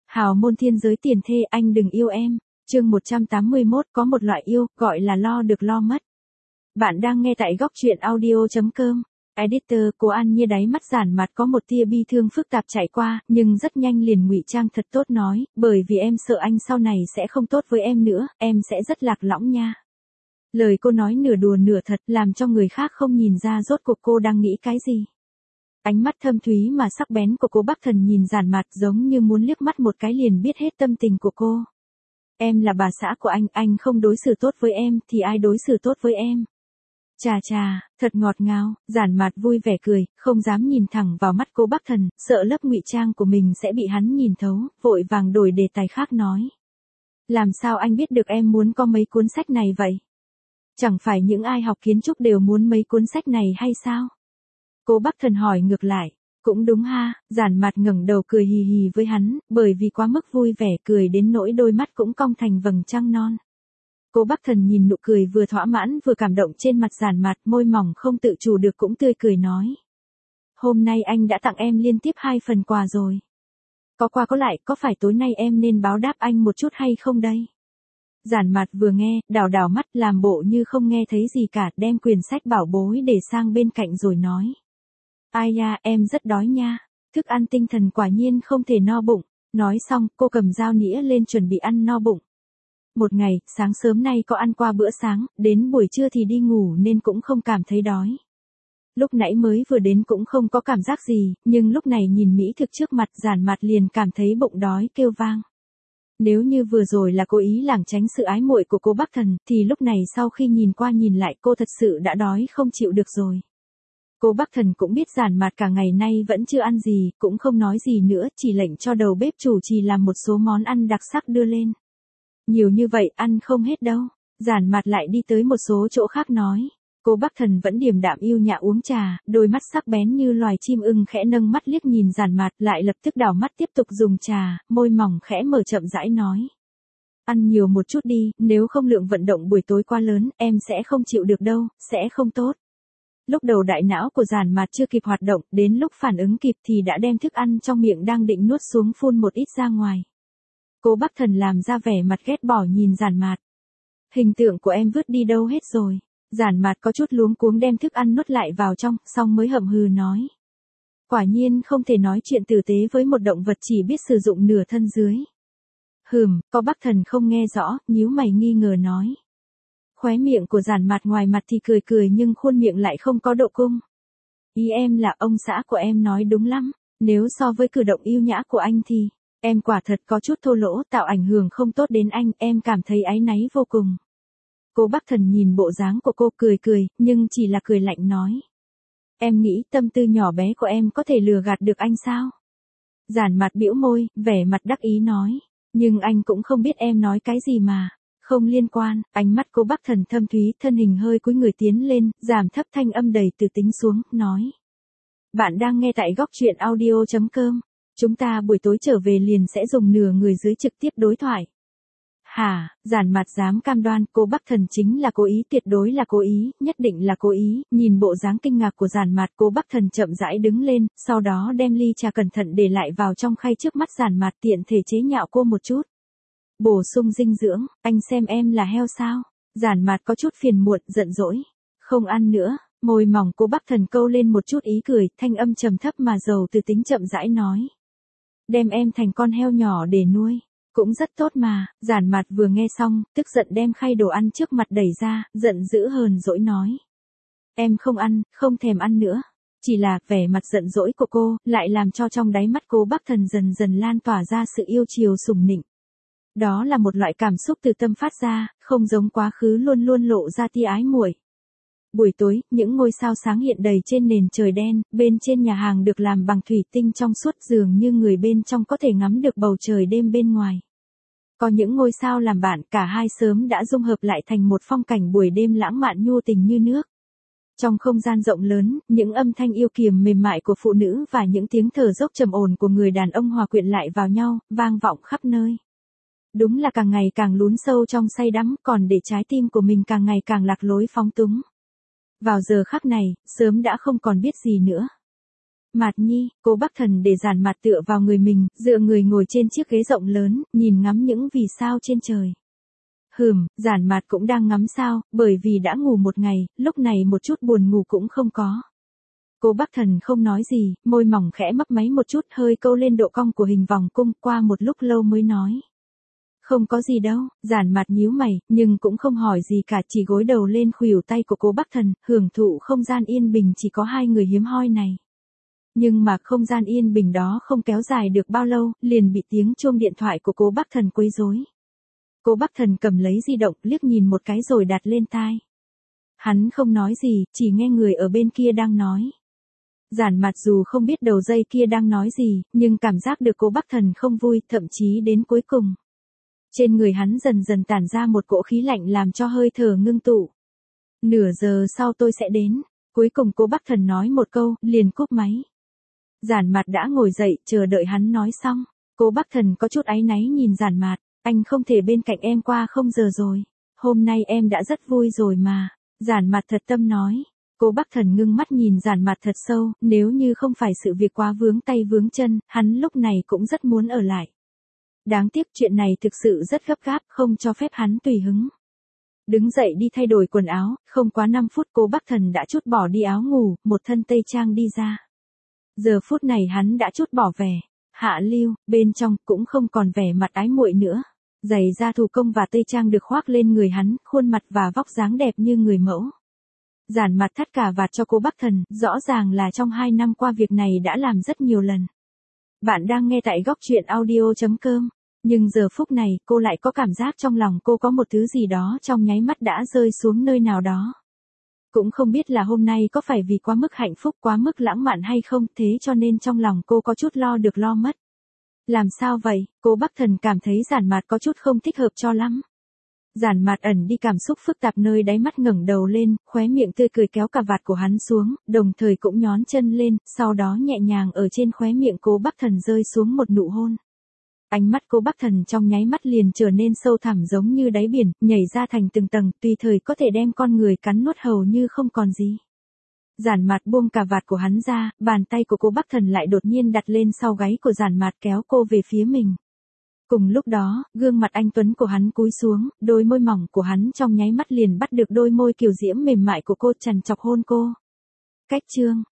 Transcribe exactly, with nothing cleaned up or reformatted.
Hào môn thiên giới tiền thê anh đừng yêu em, chương một trăm tám mươi mốt có một loại yêu, gọi là lo được lo mất. Bạn đang nghe tại góc truyện audio chấm com. Editor, cô An Nhiên đáy mắt giản mặt có một tia bi thương phức tạp chạy qua, nhưng rất nhanh liền ngụy trang thật tốt nói, bởi vì em sợ anh sau này sẽ không tốt với em nữa, em sẽ rất lạc lõng nha. Lời cô nói nửa đùa nửa thật, làm cho người khác không nhìn ra rốt cuộc cô đang nghĩ cái gì. Ánh mắt thâm thúy mà sắc bén của cô Bắc Thần nhìn giản mặt giống như muốn liếc mắt một cái liền biết hết tâm tình của cô. Em là bà xã của anh, anh không đối xử tốt với em, thì ai đối xử tốt với em? Chà chà, thật ngọt ngào, giản mặt vui vẻ cười, không dám nhìn thẳng vào mắt cô Bắc Thần, sợ lớp ngụy trang của mình sẽ bị hắn nhìn thấu, vội vàng đổi đề tài khác nói. Làm sao anh biết được em muốn có mấy cuốn sách này vậy? Chẳng phải những ai học kiến trúc đều muốn mấy cuốn sách này hay sao? Cô Bắc Thần hỏi ngược lại, cũng đúng ha, giản mặt ngẩng đầu cười hì hì với hắn, bởi vì quá mức vui vẻ cười đến nỗi đôi mắt cũng cong thành vầng trăng non. Cô Bắc Thần nhìn nụ cười vừa thỏa mãn vừa cảm động trên mặt giản mặt, môi mỏng không tự chủ được cũng tươi cười nói. Hôm nay anh đã tặng em liên tiếp hai phần quà rồi. Có qua có lại, có phải tối nay em nên báo đáp anh một chút hay không đây? Giản mặt vừa nghe, đảo đảo mắt làm bộ như không nghe thấy gì cả, đem quyển sách bảo bối để sang bên cạnh rồi nói. Ai da, em rất đói nha, thức ăn tinh thần quả nhiên không thể no bụng. Nói xong, cô cầm dao nĩa lên chuẩn bị ăn no bụng. Một ngày, sáng sớm nay có ăn qua bữa sáng, đến buổi trưa thì đi ngủ nên cũng không cảm thấy đói. Lúc nãy mới vừa đến cũng không có cảm giác gì, nhưng lúc này nhìn mỹ thực trước mặt giản mặt liền cảm thấy bụng đói kêu vang. Nếu như vừa rồi là cố ý lảng tránh sự ái muội của cô Bắc Thần, thì lúc này sau khi nhìn qua nhìn lại cô thật sự đã đói không chịu được rồi. Cô Bắc Thần cũng biết giản mặt cả ngày nay vẫn chưa ăn gì, cũng không nói gì nữa, chỉ lệnh cho đầu bếp chủ trì làm một số món ăn đặc sắc đưa lên. Nhiều như vậy ăn không hết đâu. Giản mặt lại đi tới một số chỗ khác nói. Cô Bắc Thần vẫn điềm đạm yêu nhã uống trà, đôi mắt sắc bén như loài chim ưng khẽ nâng mắt liếc nhìn giản mặt, lại lập tức đảo mắt tiếp tục dùng trà, môi mỏng khẽ mở chậm rãi nói. Ăn nhiều một chút đi, nếu không lượng vận động buổi tối quá lớn, em sẽ không chịu được đâu, sẽ không tốt. Lúc đầu đại não của giản mặt chưa kịp hoạt động, đến lúc phản ứng kịp thì đã đem thức ăn trong miệng đang định nuốt xuống phun một ít ra ngoài. Cô Bắc Thần làm ra vẻ mặt ghét bỏ nhìn giản mặt. Hình tượng của em vứt đi đâu hết rồi? Giản mặt có chút luống cuống đem thức ăn nuốt lại vào trong, xong mới hậm hừ nói. Quả nhiên không thể nói chuyện tử tế với một động vật chỉ biết sử dụng nửa thân dưới. Hừm, có Bắc Thần không nghe rõ, nhíu mày nghi ngờ nói. Khóe miệng của giản mặt ngoài mặt thì cười cười nhưng khuôn miệng lại không có độ cung. Ý em là ông xã của em nói đúng lắm, nếu so với cử động yêu nhã của anh thì, em quả thật có chút thô lỗ tạo ảnh hưởng không tốt đến anh, em cảm thấy áy náy vô cùng. Cô Bắc Thần nhìn bộ dáng của cô cười cười, nhưng chỉ là cười lạnh nói. Em nghĩ tâm tư nhỏ bé của em có thể lừa gạt được anh sao? Giản mặt bĩu môi, vẻ mặt đắc ý nói. Nhưng anh cũng không biết em nói cái gì mà. Không liên quan, ánh mắt cô Bắc Thần thâm thúy, thân hình hơi cúi người tiến lên, giảm thấp thanh âm đầy từ tính xuống, nói. Bạn đang nghe tại góc truyện audio chấm com. Chúng ta buổi tối trở về liền sẽ dùng nửa người dưới trực tiếp đối thoại. Hả, giản mặt dám cam đoan, cô Bắc Thần chính là cố ý, tuyệt đối là cố ý, nhất định là cố ý, nhìn bộ dáng kinh ngạc của giản mặt, cô Bắc Thần chậm rãi đứng lên, sau đó đem ly trà cẩn thận để lại vào trong khay trước mắt giản mặt tiện thể chế nhạo cô một chút. Bổ sung dinh dưỡng, anh xem em là heo sao? Giản mặt có chút phiền muộn, giận dỗi. Không ăn nữa, môi mỏng cô Bắc Thần câu lên một chút ý cười, thanh âm trầm thấp mà giàu từ tính chậm rãi nói. Đem em thành con heo nhỏ để nuôi. Cũng rất tốt mà, giản mặt vừa nghe xong, tức giận đem khay đồ ăn trước mặt đẩy ra, giận dữ hờn dỗi nói. Em không ăn, không thèm ăn nữa. Chỉ là, vẻ mặt giận dỗi của cô, lại làm cho trong đáy mắt cô Bắc Thần dần dần lan tỏa ra sự yêu chiều sủng nịnh. Đó là một loại cảm xúc từ tâm phát ra, không giống quá khứ luôn luôn lộ ra tia ái muội. Buổi tối, những ngôi sao sáng hiện đầy trên nền trời đen, bên trên nhà hàng được làm bằng thủy tinh trong suốt dường như người bên trong có thể ngắm được bầu trời đêm bên ngoài. Có những ngôi sao làm bạn, cả hai sớm đã dung hợp lại thành một phong cảnh buổi đêm lãng mạn nhu tình như nước. Trong không gian rộng lớn, những âm thanh yêu kiều mềm mại của phụ nữ và những tiếng thở dốc trầm ổn của người đàn ông hòa quyện lại vào nhau, vang vọng khắp nơi. Đúng là càng ngày càng lún sâu trong say đắm, còn để trái tim của mình càng ngày càng lạc lối phóng túng. Vào giờ khắc này, sớm đã không còn biết gì nữa. Mạt Nhi, Cố Bắc Thần để Giản Mạt tựa vào người mình, dựa người ngồi trên chiếc ghế rộng lớn, nhìn ngắm những vì sao trên trời. Hừm, Giản Mạt cũng đang ngắm sao, bởi vì đã ngủ một ngày, lúc này một chút buồn ngủ cũng không có. Cố Bắc Thần không nói gì, môi mỏng khẽ mấp máy một chút hơi câu lên độ cong của hình vòng cung, qua một lúc lâu mới nói. Không có gì đâu, Giản Mạt nhíu mày, nhưng cũng không hỏi gì cả, chỉ gối đầu lên khuỷu tay của Cố Bắc Thần, hưởng thụ không gian yên bình chỉ có hai người hiếm hoi này. Nhưng mà không gian yên bình đó không kéo dài được bao lâu, liền bị tiếng chuông điện thoại của Cố Bắc Thần quấy rối. Cố Bắc Thần cầm lấy di động, liếc nhìn một cái rồi đặt lên tai. Hắn không nói gì, chỉ nghe người ở bên kia đang nói. Giản Mạt dù không biết đầu dây kia đang nói gì, nhưng cảm giác được Cố Bắc Thần không vui, thậm chí đến cuối cùng. Trên người hắn dần dần tản ra một cỗ khí lạnh làm cho hơi thở ngưng tụ. Nửa giờ sau tôi sẽ đến. Cuối cùng Cố Bắc Thần nói một câu, liền cúp máy. Giản Mạt đã ngồi dậy, chờ đợi hắn nói xong. Cố Bắc Thần có chút áy náy nhìn Giản Mạt, anh không thể bên cạnh em qua không giờ rồi. Hôm nay em đã rất vui rồi mà. Giản Mạt thật tâm nói. Cố Bắc Thần ngưng mắt nhìn Giản Mạt thật sâu, nếu như không phải sự việc quá vướng tay vướng chân, hắn lúc này cũng rất muốn ở lại. Đáng tiếc chuyện này thực sự rất gấp gáp, không cho phép hắn tùy hứng. Đứng dậy đi thay đổi quần áo, không quá năm phút Cố Bắc Thần đã trút bỏ đi áo ngủ, một thân tây trang đi ra. Giờ phút này hắn đã trút bỏ vẻ hạ lưu, bên trong cũng không còn vẻ mặt ái muội nữa. Giày da thủ công và tây trang được khoác lên người hắn, khuôn mặt và vóc dáng đẹp như người mẫu. Giản Mạt thắt cà vạt cho Cố Bắc Thần, rõ ràng là trong hai năm qua việc này đã làm rất nhiều lần. Bạn đang nghe tại góc truyện audio chấm com. Nhưng giờ phút này, cô lại có cảm giác trong lòng cô có một thứ gì đó trong nháy mắt đã rơi xuống nơi nào đó. Cũng không biết là hôm nay có phải vì quá mức hạnh phúc, quá mức lãng mạn hay không, thế cho nên trong lòng cô có chút lo được lo mất. Làm sao vậy? Cố Bắc Thần cảm thấy Giản Mạt có chút không thích hợp cho lắm. Giản Mạt ẩn đi cảm xúc phức tạp nơi đáy mắt, ngẩng đầu lên, khóe miệng tươi cười kéo cà vạt của hắn xuống, đồng thời cũng nhón chân lên, sau đó nhẹ nhàng ở trên khóe miệng Cố Bắc Thần rơi xuống một nụ hôn. Ánh mắt Cố Bắc Thần trong nháy mắt liền trở nên sâu thẳm giống như đáy biển, nhảy ra thành từng tầng, tùy thời có thể đem con người cắn nuốt hầu như không còn gì. Giản Mạt buông cà vạt của hắn ra, bàn tay của Cố Bắc Thần lại đột nhiên đặt lên sau gáy của Giản Mạt kéo cô về phía mình. Cùng lúc đó, gương mặt anh tuấn của hắn cúi xuống, đôi môi mỏng của hắn trong nháy mắt liền bắt được đôi môi kiều diễm mềm mại của cô, chằn chọc hôn cô. Cách chương